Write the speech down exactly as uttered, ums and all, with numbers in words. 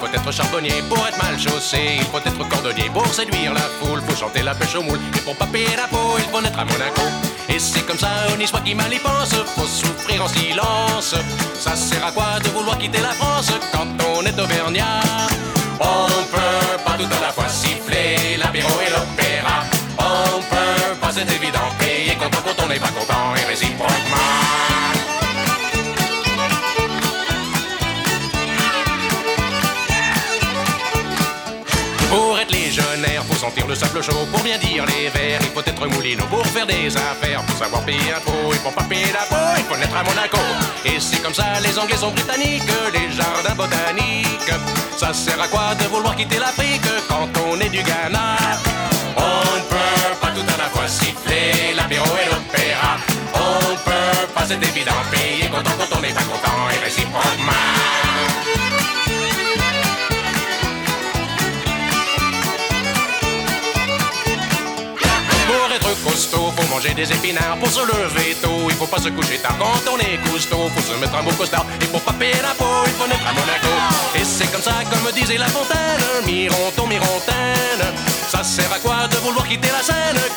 faut être charbonnier pour être mal chaussé. Il faut être cordonnier pour séduire la foule. Faut chanter la pêche au moule et pour pas payer la peau, il faut naître à Monaco. Et c'est comme ça, on y soit qui mal y pense. Faut souffrir en silence. Ça sert à quoi de vouloir quitter la France quand on est auvergnat? On peut pas tout à la fois siffler l'apéro et l'opéra. On peut pas, c'est évident, payer content quand on n'est pas content et réciproquement. Pour être légionnaire, faut sentir le sable chaud. Pour bien dire les vers, il faut être moulineau. Pour faire des affaires, faut savoir payer un pot. Et pour pas payer la peau, il faut naître à Monaco. Et c'est comme ça, les Anglais sont britanniques, les jardins botaniques. Ça sert à quoi de vouloir quitter l'Afrique quand on est du Ghana? On ne peut pas tout à la fois siffler l'apéro et l'opéra. On peut pas, c'est évident, payer content quand on n'est pas content et réciproquement. Pour être costaud, faut manger des épinards. Pour se lever tôt, il faut pas se coucher tard. Quand on est costaud, faut se mettre un beau costard. Et pour pas payer l'impôt, il faut naître à Monaco. Et c'est comme ça, comme disait La Fontaine, Mironton, Mirontaine. Ça sert à quoi de vouloir quitter la Seine